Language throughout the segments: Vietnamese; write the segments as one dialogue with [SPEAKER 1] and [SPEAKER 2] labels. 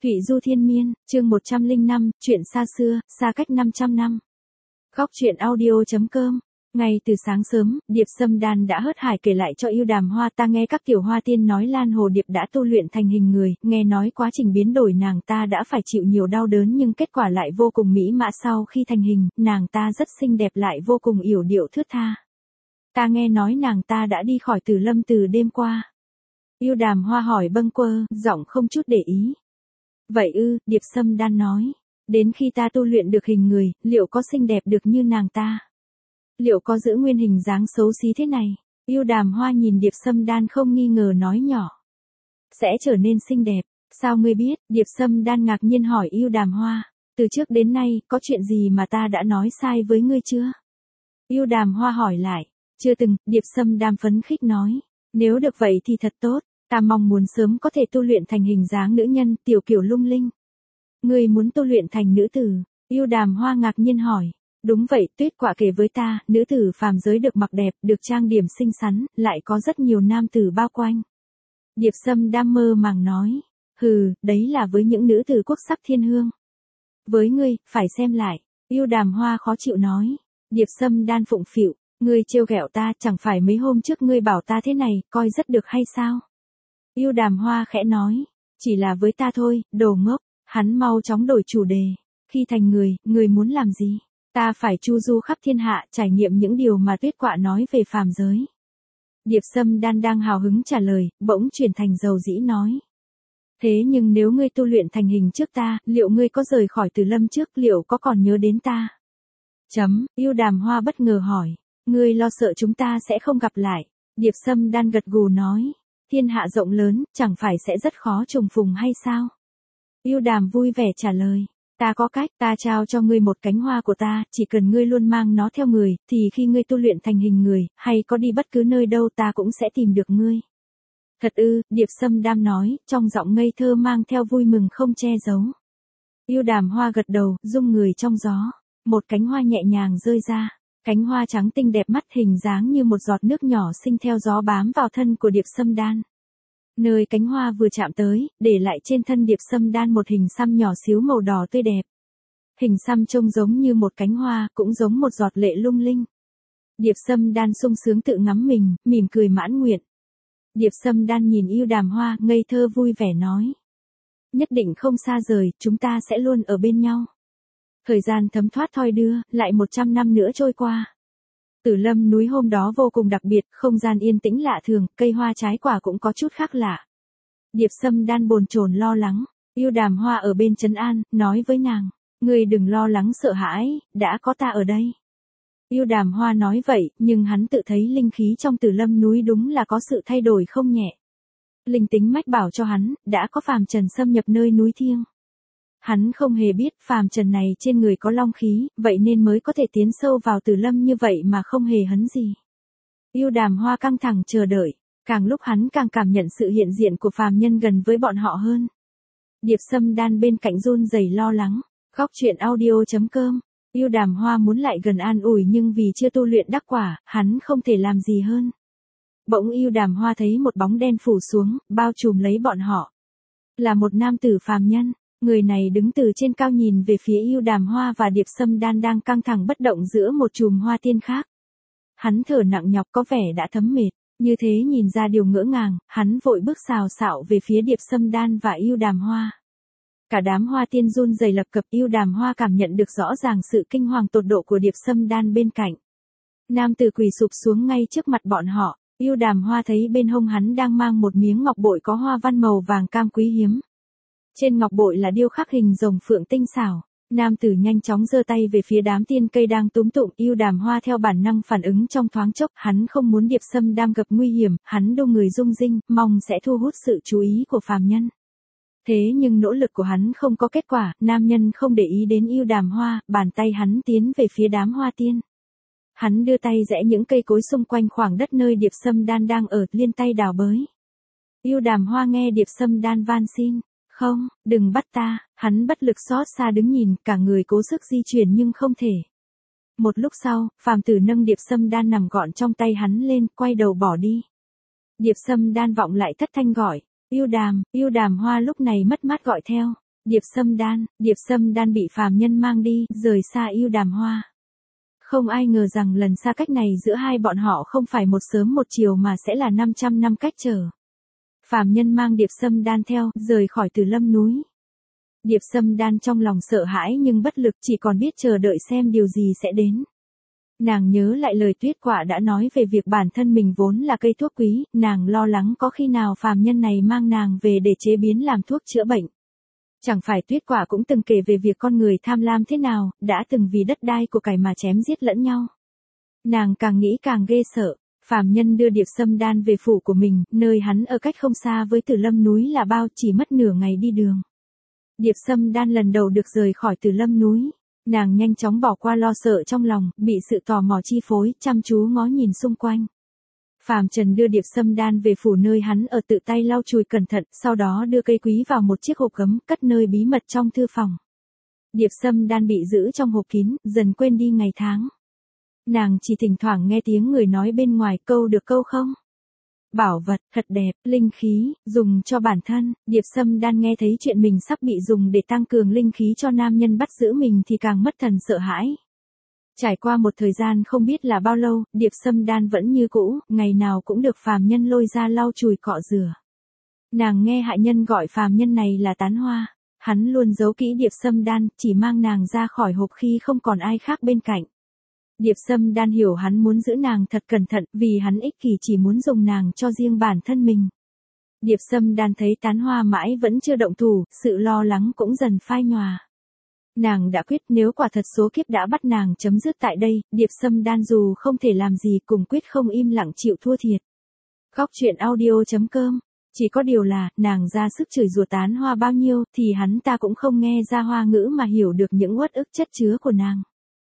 [SPEAKER 1] Thụy Du Thiên Miên, chương 105, chuyện xa xưa, xa cách 500 năm. Góc truyện audio.com. Ngay từ sáng sớm, Điệp Sâm Đan đã hớt hải kể lại cho Yêu Đàm Hoa ta nghe các tiểu hoa tiên nói Lan Hồ Điệp đã tu luyện thành hình người, nghe nói quá trình biến đổi nàng ta đã phải chịu nhiều đau đớn nhưng kết quả lại vô cùng mỹ mã. Sau khi thành hình, nàng ta rất xinh đẹp lại vô cùng yểu điệu thướt tha. Ta nghe nói nàng ta đã đi khỏi Tử Lâm từ đêm qua. Yêu Đàm Hoa hỏi bâng quơ, giọng không chút để ý. Vậy ư, Điệp Sâm Đan nói. Đến khi ta tu luyện được hình người, liệu có xinh đẹp được như nàng ta? Liệu có giữ nguyên hình dáng xấu xí thế này? Yêu Đàm Hoa nhìn Điệp Sâm Đan không nghi ngờ nói nhỏ. Sẽ trở nên xinh đẹp. Sao ngươi biết? Điệp Sâm Đan ngạc nhiên hỏi Yêu Đàm Hoa. Từ trước đến nay, có chuyện gì mà ta đã nói sai với ngươi chưa? Yêu Đàm Hoa hỏi lại. Chưa từng, Điệp Sâm Đan phấn khích nói. Nếu được vậy thì thật tốt. Ta mong muốn sớm có thể tu luyện thành hình dáng nữ nhân, tiểu kiểu lung linh. Ngươi muốn tu luyện thành nữ tử? Yêu Đàm Hoa ngạc nhiên hỏi. Đúng vậy, Tuyết Quả kể với ta, nữ tử phàm giới được mặc đẹp, được trang điểm xinh xắn, lại có rất nhiều nam tử bao quanh. Điệp Sâm Đam mơ màng nói. Hừ, đấy là với những nữ tử quốc sắc thiên hương. Với ngươi, phải xem lại. Yêu Đàm Hoa khó chịu nói. Điệp Sâm Đan phụng phịu. Ngươi trêu ghẹo ta, chẳng phải mấy hôm trước ngươi bảo ta thế này, coi rất được hay sao? Yêu Đàm Hoa khẽ nói. Chỉ là với ta thôi, đồ ngốc. Hắn mau chóng đổi chủ đề. Khi thành người, người muốn làm gì? Ta phải chu du khắp thiên hạ, trải nghiệm những điều mà Tuyết Quạ nói về phàm giới. Điệp Sâm Đan đang hào hứng trả lời, bỗng chuyển thành dầu dĩ nói. Thế nhưng nếu ngươi tu luyện thành hình trước ta, liệu ngươi có rời khỏi Tử Lâm trước, liệu có còn nhớ đến ta? Yêu Đàm Hoa bất ngờ hỏi. Ngươi lo sợ chúng ta sẽ không gặp lại. Điệp Sâm Đan gật gù nói. Thiên hạ rộng lớn, chẳng phải sẽ rất khó trùng phùng hay sao? Yêu Đàm vui vẻ trả lời. Ta có cách, ta trao cho ngươi một cánh hoa của ta, chỉ cần ngươi luôn mang nó theo người, thì khi ngươi tu luyện thành hình người, hay có đi bất cứ nơi đâu ta cũng sẽ tìm được ngươi. Thật ư, Điệp Sâm Đam nói, trong giọng ngây thơ mang theo vui mừng không che giấu. Yêu Đàm Hoa gật đầu, rung người trong gió. Một cánh hoa nhẹ nhàng rơi ra. Cánh hoa trắng tinh đẹp mắt hình dáng như một giọt nước nhỏ xinh theo gió bám vào thân của Điệp Sâm Đan. Nơi cánh hoa vừa chạm tới, để lại trên thân Điệp Sâm Đan một hình xăm nhỏ xíu màu đỏ tươi đẹp. Hình xăm trông giống như một cánh hoa, cũng giống một giọt lệ lung linh. Điệp Sâm Đan sung sướng tự ngắm mình, mỉm cười mãn nguyện. Điệp Sâm Đan nhìn Yêu Đàm Hoa, ngây thơ vui vẻ nói. Nhất định không xa rời, chúng ta sẽ luôn ở bên nhau. Thời gian thấm thoát thoi đưa, lại 100 năm nữa trôi qua. Tử Lâm núi hôm đó vô cùng đặc biệt, không gian yên tĩnh lạ thường, cây hoa trái quả cũng có chút khác lạ. Điệp Sâm Đan bồn chồn lo lắng. Yêu Đàm Hoa ở bên trấn an, nói với nàng. Ngươi đừng lo lắng sợ hãi, đã có ta ở đây. Yêu Đàm Hoa nói vậy, nhưng hắn tự thấy linh khí trong Tử Lâm núi đúng là có sự thay đổi không nhẹ. Linh tính mách bảo cho hắn, đã có phàm trần xâm nhập nơi núi thiêng. Hắn không hề biết phàm trần này trên người có long khí, vậy nên mới có thể tiến sâu vào Tử Lâm như vậy mà không hề hấn gì. Yêu Đàm Hoa căng thẳng chờ đợi, càng lúc hắn càng cảm nhận sự hiện diện của phàm nhân gần với bọn họ hơn. Điệp Sâm Đan bên cạnh run rẩy lo lắng. Góc truyện audio.com. Yêu Đàm Hoa muốn lại gần an ủi nhưng vì chưa tu luyện đắc quả, hắn không thể làm gì hơn. Bỗng Yêu Đàm Hoa thấy một bóng đen phủ xuống, bao trùm lấy bọn họ. Là một nam tử phàm nhân. Người này đứng từ trên cao nhìn về phía Yêu Đàm Hoa và Điệp Sâm Đan đang căng thẳng bất động giữa một chùm hoa tiên khác. Hắn thở nặng nhọc có vẻ đã thấm mệt, như thế nhìn ra điều ngỡ ngàng, hắn vội bước xào xạo về phía Điệp Sâm Đan và Yêu Đàm Hoa. Cả đám hoa tiên run rẩy lập cập. Yêu Đàm Hoa cảm nhận được rõ ràng sự kinh hoàng tột độ của Điệp Sâm Đan bên cạnh. Nam tử quỳ sụp xuống ngay trước mặt bọn họ. Yêu Đàm Hoa thấy bên hông hắn đang mang một miếng ngọc bội có hoa văn màu vàng cam quý hiếm. Trên ngọc bội là điêu khắc hình rồng phượng tinh xảo. Nam tử nhanh chóng giơ tay về phía đám tiên cây đang túm tụm. Yêu Đàm Hoa theo bản năng phản ứng trong thoáng chốc, hắn không muốn Điệp Sâm Đan gặp nguy hiểm, hắn đu người rung rinh, mong sẽ thu hút sự chú ý của phàm nhân. Thế nhưng nỗ lực của hắn không có kết quả, nam nhân không để ý đến Yêu Đàm Hoa, bàn tay hắn tiến về phía đám hoa tiên. Hắn đưa tay giẽ những cây cối xung quanh khoảng đất nơi Điệp Sâm Đan đang ở, liên tay đào bới. Yêu Đàm Hoa nghe Điệp Sâm Đan van xin. Không, đừng bắt ta. Hắn bất lực xót xa đứng nhìn, cả người cố sức di chuyển nhưng không thể. Một lúc sau, phàm tử nâng Điệp Sâm Đan nằm gọn trong tay hắn lên, quay đầu bỏ đi. Điệp Sâm Đan vọng lại thất thanh gọi. Yêu Đàm Hoa lúc này mất mát gọi theo. Điệp Sâm Đan bị phàm nhân mang đi, rời xa Yêu Đàm Hoa. Không ai ngờ rằng lần xa cách này giữa hai bọn họ không phải một sớm một chiều mà sẽ là 500 năm cách trở. Phàm nhân mang Điệp Sâm Đan theo, rời khỏi Từ Lâm núi. Điệp Sâm Đan trong lòng sợ hãi nhưng bất lực, chỉ còn biết chờ đợi xem điều gì sẽ đến. Nàng nhớ lại lời Tuyết Quả đã nói về việc bản thân mình vốn là cây thuốc quý, nàng lo lắng có khi nào phàm nhân này mang nàng về để chế biến làm thuốc chữa bệnh. Chẳng phải Tuyết Quả cũng từng kể về việc con người tham lam thế nào, đã từng vì đất đai của cải mà chém giết lẫn nhau. Nàng càng nghĩ càng ghê sợ. Phàm nhân đưa Điệp Sâm Đan về phủ của mình, nơi hắn ở cách không xa với Từ Lâm núi là bao, chỉ mất nửa ngày đi đường. Điệp Sâm Đan lần đầu được rời khỏi Từ Lâm núi. Nàng nhanh chóng bỏ qua lo sợ trong lòng, bị sự tò mò chi phối, chăm chú ngó nhìn xung quanh. Phàm Trần đưa Điệp Sâm Đan về phủ nơi hắn ở, tự tay lau chùi cẩn thận, sau đó đưa cây quý vào một chiếc hộp gấm, cất nơi bí mật trong thư phòng. Điệp Sâm Đan bị giữ trong hộp kín, dần quên đi ngày tháng. Nàng chỉ thỉnh thoảng nghe tiếng người nói bên ngoài, câu được câu không. Bảo vật, thật đẹp, linh khí, dùng cho bản thân. Điệp Sâm Đan nghe thấy chuyện mình sắp bị dùng để tăng cường linh khí cho nam nhân bắt giữ mình thì càng mất thần sợ hãi. Trải qua một thời gian không biết là bao lâu, Điệp Sâm Đan vẫn như cũ, ngày nào cũng được phàm nhân lôi ra lau chùi cọ rửa. Nàng nghe hạ nhân gọi phàm nhân này là Tán Hoa. Hắn luôn giấu kỹ Điệp Sâm Đan, chỉ mang nàng ra khỏi hộp khi không còn ai khác bên cạnh. Điệp Sâm Đan hiểu hắn muốn giữ nàng thật cẩn thận, vì hắn ích kỷ chỉ muốn dùng nàng cho riêng bản thân mình. Điệp Sâm Đan thấy Tán Hoa mãi vẫn chưa động thủ, sự lo lắng cũng dần phai nhòa. Nàng đã quyết nếu quả thật số kiếp đã bắt nàng chấm dứt tại đây, Điệp Sâm Đan dù không thể làm gì cũng quyết không im lặng chịu thua thiệt. Góc truyện audio.com. Chỉ có điều là, nàng ra sức chửi rủa Tán Hoa bao nhiêu thì hắn ta cũng không nghe ra hoa ngữ mà hiểu được những uất ức chất chứa của nàng.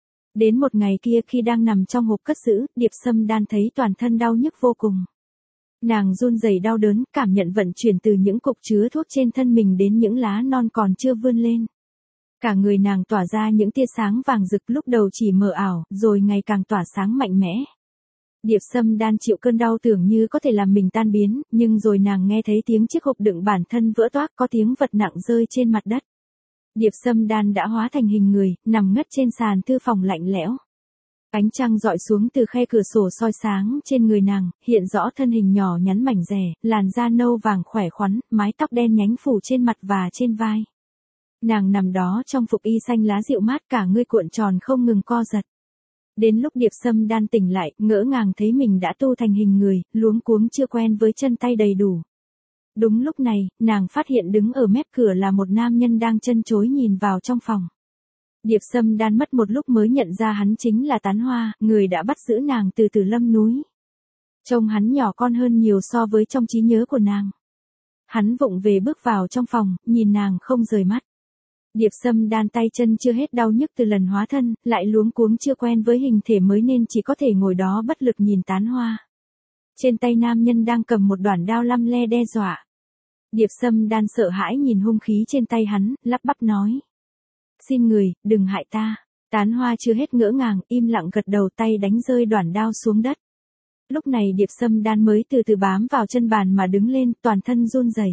[SPEAKER 1] Đến một ngày kia khi đang nằm trong hộp cất giữ, Điệp Sâm Đan thấy toàn thân đau nhức vô cùng. Nàng run rẩy đau đớn, cảm nhận vận chuyển từ những cục chứa thuốc trên thân mình đến những lá non còn chưa vươn lên. Cả người nàng tỏa ra những tia sáng vàng rực, lúc đầu chỉ mờ ảo, rồi ngày càng tỏa sáng mạnh mẽ. Điệp Sâm Đan chịu cơn đau tưởng như có thể làm mình tan biến, nhưng rồi nàng nghe thấy tiếng chiếc hộp đựng bản thân vỡ toác, có tiếng vật nặng rơi trên mặt đất. Điệp Sâm Đan đã hóa thành hình người, nằm ngất trên sàn thư phòng lạnh lẽo. Ánh trăng dọi xuống từ khe cửa sổ soi sáng trên người nàng, hiện rõ thân hình nhỏ nhắn mảnh dẻ, làn da nâu vàng khỏe khoắn, mái tóc đen nhánh phủ trên mặt và trên vai. Nàng nằm đó trong phục y xanh lá dịu mát, cả người cuộn tròn không ngừng co giật. Đến lúc Điệp Sâm Đan tỉnh lại, ngỡ ngàng thấy mình đã tu thành hình người, luống cuống chưa quen với chân tay đầy đủ. Đúng lúc này, nàng phát hiện đứng ở mép cửa là một nam nhân đang chân chối nhìn vào trong phòng. Điệp Sâm Đan mất một lúc mới nhận ra hắn chính là Tán Hoa, người đã bắt giữ nàng từ Từ Lâm núi. Trông hắn nhỏ con hơn nhiều so với trong trí nhớ của nàng. Hắn vụng về bước vào trong phòng, nhìn nàng không rời mắt. Điệp Sâm Đan tay chân chưa hết đau nhức từ lần hóa thân, lại luống cuống chưa quen với hình thể mới nên chỉ có thể ngồi đó bất lực nhìn Tán Hoa. Trên tay nam nhân đang cầm một đoạn đao lăm le đe dọa. Điệp Sâm Đan sợ hãi nhìn hung khí trên tay hắn, lắp bắp nói. Xin người, đừng hại ta. Tán Hoa chưa hết ngỡ ngàng, im lặng gật đầu, tay đánh rơi đoạn đao xuống đất. Lúc này Điệp Sâm Đan mới từ từ bám vào chân bàn mà đứng lên, toàn thân run rẩy.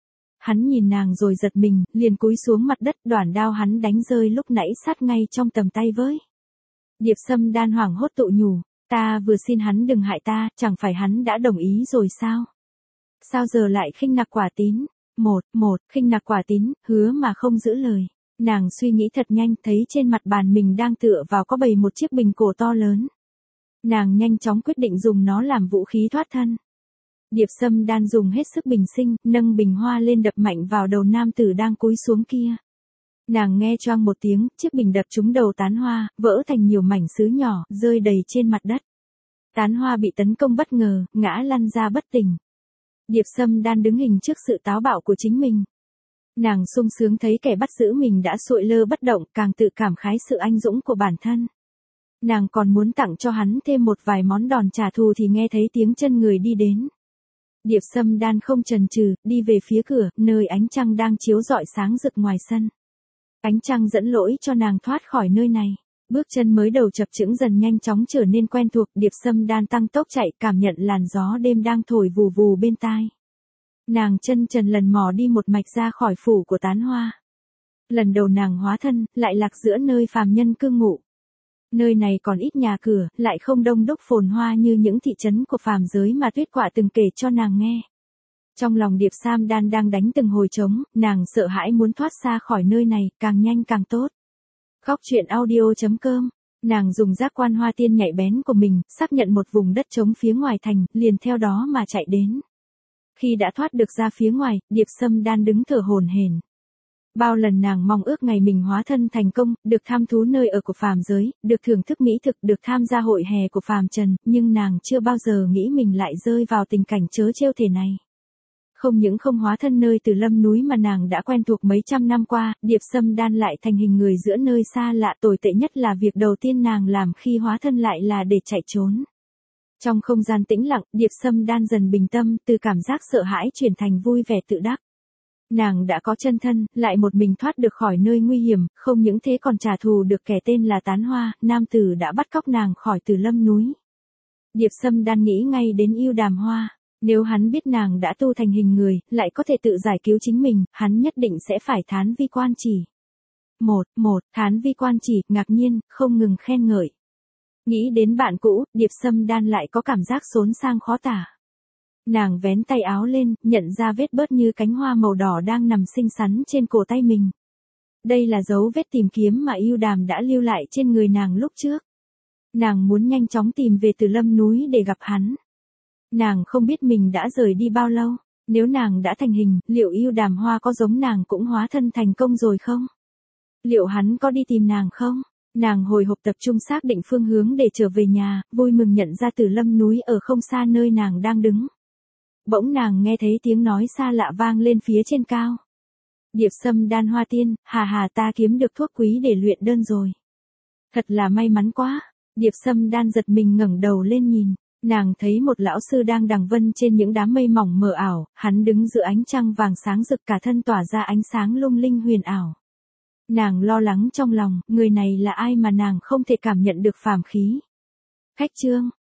[SPEAKER 1] Hắn nhìn nàng rồi giật mình, liền cúi xuống mặt đất, đoạn đao hắn đánh rơi lúc nãy sát ngay trong tầm tay với. Điệp Sâm Đan hoảng hốt tự nhủ, ta vừa xin hắn đừng hại ta, chẳng phải hắn đã đồng ý rồi sao? Sao giờ lại khinh nặc quả tín? Khinh nặc quả tín, hứa mà không giữ lời. Nàng suy nghĩ thật nhanh, thấy trên mặt bàn mình đang tựa vào có bày một chiếc bình cổ to lớn. Nàng nhanh chóng quyết định dùng nó làm vũ khí thoát thân. Điệp Sâm Đan dùng hết sức bình sinh, nâng bình hoa lên đập mạnh vào đầu nam tử đang cúi xuống kia. Nàng nghe choang một tiếng, chiếc bình đập trúng đầu Tán Hoa, vỡ thành nhiều mảnh sứ nhỏ, rơi đầy trên mặt đất. Tán Hoa bị tấn công bất ngờ, ngã lăn ra bất tỉnh. Điệp Sâm Đan đứng hình trước sự táo bạo của chính mình. Nàng sung sướng thấy kẻ bắt giữ mình đã sụi lơ bất động, càng tự cảm khái sự anh dũng của bản thân. Nàng còn muốn tặng cho hắn thêm một vài món đòn trả thù thì nghe thấy tiếng chân người đi đến. Điệp Sâm Đan không chần chừ, đi về phía cửa, nơi ánh trăng đang chiếu rọi sáng rực ngoài sân. Ánh trăng dẫn lỗi cho nàng thoát khỏi nơi này. Bước chân mới đầu chập chững dần nhanh chóng trở nên quen thuộc, Điệp Sâm Đan tăng tốc chạy, cảm nhận làn gió đêm đang thổi vù vù bên tai. Nàng chân trần lần mò đi một mạch ra khỏi phủ của Tán Hoa. Lần đầu nàng hóa thân, lại lạc giữa nơi phàm nhân cư ngụ. Nơi này còn ít nhà cửa, lại không đông đúc phồn hoa như những thị trấn của phàm giới mà Tuyết Quả từng kể cho nàng nghe. Trong lòng Điệp Sam Đan đang đánh từng hồi trống, nàng sợ hãi muốn thoát xa khỏi nơi này, càng nhanh càng tốt. Góc truyện audio.com. Nàng dùng giác quan hoa tiên nhạy bén của mình, xác nhận một vùng đất trống phía ngoài thành, liền theo đó mà chạy đến. Khi đã thoát được ra phía ngoài, Điệp Sâm Đan đứng thở hổn hển. Bao lần nàng mong ước ngày mình hóa thân thành công, được tham thú nơi ở của phàm giới, được thưởng thức mỹ thực, được tham gia hội hè của phàm trần, nhưng nàng chưa bao giờ nghĩ mình lại rơi vào tình cảnh trớ trêu thế này. Không những không hóa thân nơi Từ Lâm núi mà nàng đã quen thuộc mấy trăm năm qua, Điệp Sâm Đan lại thành hình người giữa nơi xa lạ, tồi tệ nhất là việc đầu tiên nàng làm khi hóa thân lại là để chạy trốn. Trong không gian tĩnh lặng, Điệp Sâm Đan dần bình tâm, từ cảm giác sợ hãi chuyển thành vui vẻ tự đắc. Nàng đã có chân thân, lại một mình thoát được khỏi nơi nguy hiểm, không những thế còn trả thù được kẻ tên là Tán Hoa, nam tử đã bắt cóc nàng khỏi Từ Lâm núi. Điệp Sâm Đan nghĩ ngay đến Ưu Đàm Hoa. Nếu hắn biết nàng đã tu thành hình người, lại có thể tự giải cứu chính mình, hắn nhất định sẽ phải thán vi quan chỉ. Thán vi quan chỉ, ngạc nhiên, không ngừng khen ngợi. Nghĩ đến bạn cũ, Điệp Sâm Đan lại có cảm giác xốn sang khó tả. Nàng vén tay áo lên, nhận ra vết bớt như cánh hoa màu đỏ đang nằm xinh xắn trên cổ tay mình. Đây là dấu vết tìm kiếm mà Ưu Đàm đã lưu lại trên người nàng lúc trước. Nàng muốn nhanh chóng tìm về Từ Lâm núi để gặp hắn. Nàng không biết mình đã rời đi bao lâu, nếu nàng đã thành hình, liệu Ưu Đàm Hoa có giống nàng cũng hóa thân thành công rồi không? Liệu hắn có đi tìm nàng không? Nàng hồi hộp tập trung xác định phương hướng để trở về nhà, vui mừng nhận ra Từ Lâm núi ở không xa nơi nàng đang đứng. Bỗng nàng nghe thấy tiếng nói xa lạ vang lên phía trên cao. Điệp Sâm Đan Hoa tiên, hà ta kiếm được thuốc quý để luyện đơn rồi. Thật là may mắn quá. Điệp Sâm Đan giật mình ngẩng đầu lên nhìn. Nàng thấy một lão sư đang đằng vân trên những đám mây mỏng mờ ảo, hắn đứng giữa ánh trăng vàng sáng rực, cả thân tỏa ra ánh sáng lung linh huyền ảo. Nàng lo lắng trong lòng, người này là ai mà nàng không thể cảm nhận được phàm khí. Khách chương.